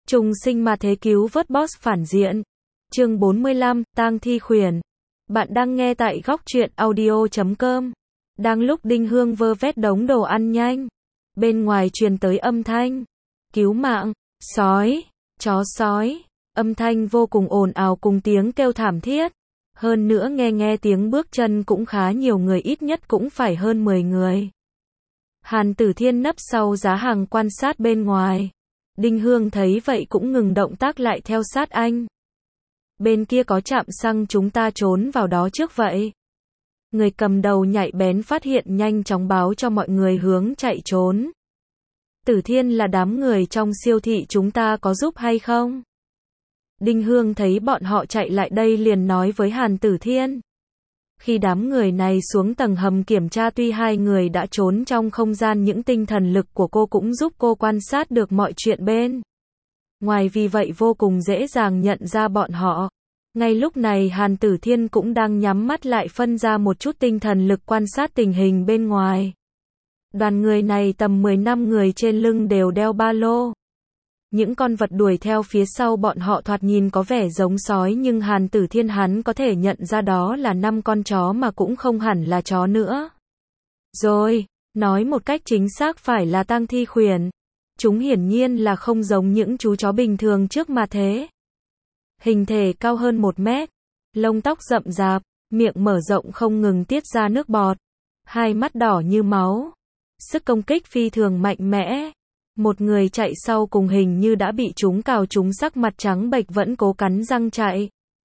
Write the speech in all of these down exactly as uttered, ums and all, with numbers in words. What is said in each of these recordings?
Trùng sinh mà thế cứu vớt boss phản diện. Chương bốn mươi lăm, tang thi khuyển. Bạn đang nghe tại góc truyện audio chấm com. Đang lúc Đinh Hương vơ vét đống đồ ăn nhanh, bên ngoài truyền tới âm thanh cứu mạng, sói, chó sói, âm thanh vô cùng ồn ào cùng tiếng kêu thảm thiết. Hơn nữa nghe nghe tiếng bước chân cũng khá nhiều người, ít nhất cũng phải hơn mười người. Hàn Tử Thiên nấp sau giá hàng quan sát bên ngoài. Đinh Hương thấy vậy cũng ngừng động tác lại theo sát anh. Bên kia có trạm xăng, chúng ta trốn vào đó trước vậy. Người cầm đầu nhạy bén phát hiện, nhanh chóng báo cho mọi người hướng chạy trốn. Tử Thiên, là đám người trong siêu thị, chúng ta có giúp hay không? Đinh Hương thấy bọn họ chạy lại đây liền nói với Hàn Tử Thiên. Khi đám người này xuống tầng hầm kiểm tra, tuy hai người đã trốn trong không gian, những tinh thần lực của cô cũng giúp cô quan sát được mọi chuyện bên ngoài, vì vậy vô cùng dễ dàng nhận ra bọn họ. Ngay lúc này Hàn Tử Thiên cũng đang nhắm mắt lại phân ra một chút tinh thần lực quan sát tình hình bên ngoài. Đoàn người này tầm mười lăm người, trên lưng đều đeo ba lô. Những con vật đuổi theo phía sau bọn họ thoạt nhìn có vẻ giống sói, nhưng Hàn Tử Thiên hắn có thể nhận ra đó là năm con chó mà cũng không hẳn là chó nữa. Rồi, nói một cách chính xác phải là tang thi khuyển. Chúng hiển nhiên là không giống những chú chó bình thường trước mà thế. Hình thể cao hơn một mét, lông tóc rậm rạp, miệng mở rộng không ngừng tiết ra nước bọt, hai mắt đỏ như máu, sức công kích phi thường mạnh mẽ. Một người chạy sau cùng hình như đã bị chúng cào trúng, sắc mặt trắng bệch vẫn cố cắn răng chạy.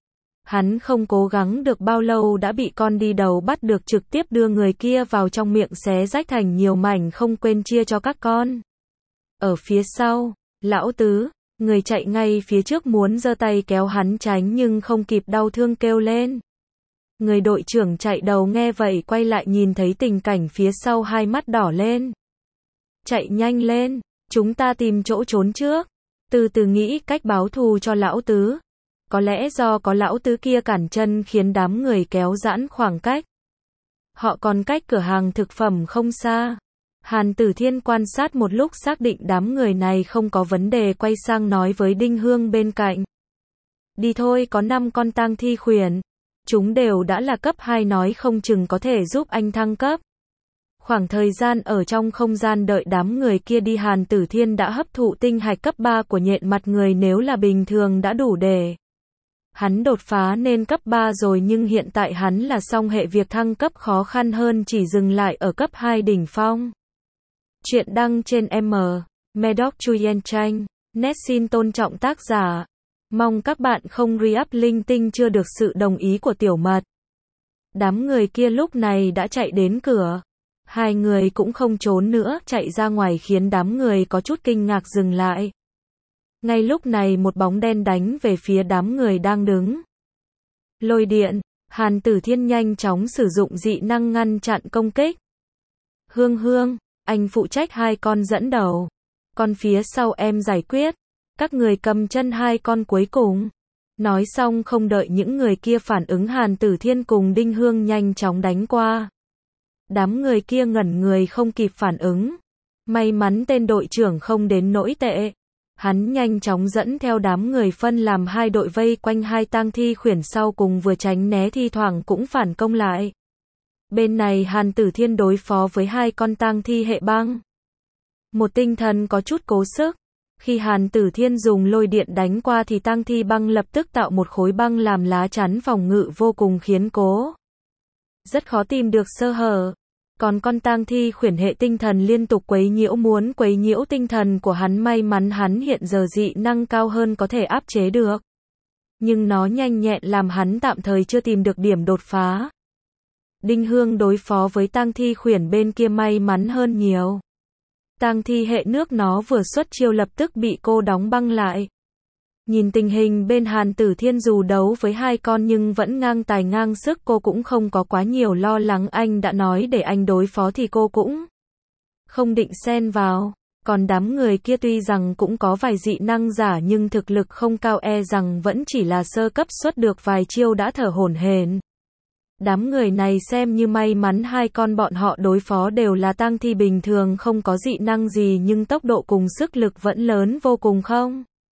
Hắn không cố gắng được bao lâu đã bị con đi đầu bắt được, trực tiếp đưa người kia vào trong miệng xé rách thành nhiều mảnh, không quên chia cho các con. Ở phía sau, lão tứ, người chạy ngay phía trước muốn giơ tay kéo hắn tránh nhưng không kịp, đau thương kêu lên. Người đội trưởng chạy đầu nghe vậy quay lại nhìn thấy tình cảnh phía sau, hai mắt đỏ lên. Chạy nhanh lên, chúng ta tìm chỗ trốn trước. Từ từ nghĩ cách báo thù cho lão tứ. Có lẽ do có lão tứ kia cản chân khiến đám người kéo giãn khoảng cách. Họ còn cách cửa hàng thực phẩm không xa. Hàn Tử Thiên quan sát một lúc xác định đám người này không có vấn đề, quay sang nói với Đinh Hương bên cạnh. Đi thôi, có năm con tang thi khuyển. Chúng đều đã là cấp hai, nói không chừng có thể giúp anh thăng cấp. Khoảng thời gian ở trong không gian đợi đám người kia đi, Hàn Tử Thiên đã hấp thụ tinh hạch cấp ba của nhện mặt người, nếu là bình thường đã đủ để hắn đột phá lên cấp ba rồi, nhưng hiện tại hắn là song hệ, việc thăng cấp khó khăn hơn, chỉ dừng lại ở cấp hai đỉnh phong. Chuyện đăng trên M. Medoc Chuyen Tranh. Net xin tôn trọng tác giả. Mong các bạn không re-up linh tinh chưa được sự đồng ý của tiểu mật. Đám người kia lúc này đã chạy đến cửa. Hai người cũng không trốn nữa, chạy ra ngoài khiến đám người có chút kinh ngạc dừng lại. Ngay lúc này một bóng đen đánh về phía đám người đang đứng. Lôi điện, Hàn Tử Thiên nhanh chóng sử dụng dị năng ngăn chặn công kích. Hương Hương, anh phụ trách hai con dẫn đầu. Con phía sau em giải quyết. Các người cầm chân hai con cuối cùng. Nói xong không đợi những người kia phản ứng, Hàn Tử Thiên cùng Đinh Hương nhanh chóng đánh qua. Đám người kia ngẩn người không kịp phản ứng. May mắn tên đội trưởng không đến nỗi tệ. Hắn nhanh chóng dẫn theo đám người phân làm hai đội vây quanh hai tang thi khuyển sau cùng, vừa tránh né thi thoảng cũng phản công lại. Bên này Hàn Tử Thiên đối phó với hai con tang thi hệ băng. Một tinh thần có chút cố sức. Khi Hàn Tử Thiên dùng lôi điện đánh qua thì tang thi băng lập tức tạo một khối băng làm lá chắn phòng ngự, vô cùng khiến cố rất khó tìm được sơ hở. Còn con tang thi khuyển hệ tinh thần liên tục quấy nhiễu, muốn quấy nhiễu tinh thần của hắn, may mắn hắn hiện giờ dị năng cao hơn có thể áp chế được. Nhưng nó nhanh nhẹn làm hắn tạm thời chưa tìm được điểm đột phá. Đinh Hương đối phó với tang thi khuyển bên kia may mắn hơn nhiều. Tang thi hệ nước nó vừa xuất chiêu lập tức bị cô đóng băng lại. Nhìn tình hình bên Hàn Tử Thiên dù đấu với hai con nhưng vẫn ngang tài ngang sức, cô cũng không có quá nhiều lo lắng, anh đã nói để anh đối phó thì cô cũng không định xen vào. Còn đám người kia tuy rằng cũng có vài dị năng giả nhưng thực lực không cao, e rằng vẫn chỉ là sơ cấp, xuất được vài chiêu đã thở hổn hển. Đám người này xem như may mắn, hai con bọn họ đối phó đều là tang thi bình thường không có dị năng gì, nhưng tốc độ cùng sức lực vẫn lớn vô cùng không?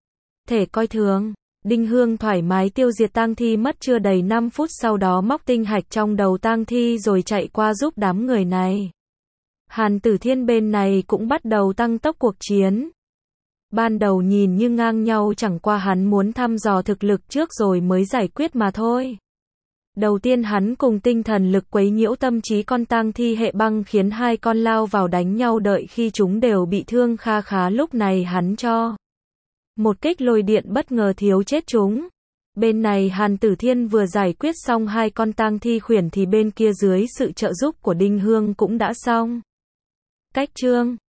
thể coi thường. Đinh Hương thoải mái tiêu diệt tang thi mất chưa đầy năm phút, sau đó móc tinh hạch trong đầu tang thi rồi chạy qua giúp đám người này. Hàn Tử Thiên bên này cũng bắt đầu tăng tốc cuộc chiến. Ban đầu nhìn như ngang nhau, chẳng qua hắn muốn thăm dò thực lực trước rồi mới giải quyết mà thôi. Đầu tiên hắn cùng tinh thần lực quấy nhiễu tâm trí con tang thi hệ băng, khiến hai con lao vào đánh nhau, đợi khi chúng đều bị thương kha khá, lúc này hắn cho một kích lôi điện bất ngờ thiếu chết chúng. Bên này Hàn Tử Thiên vừa giải quyết xong hai con tang thi khuyển thì bên kia dưới sự trợ giúp của Đinh Hương cũng đã xong. Cách chương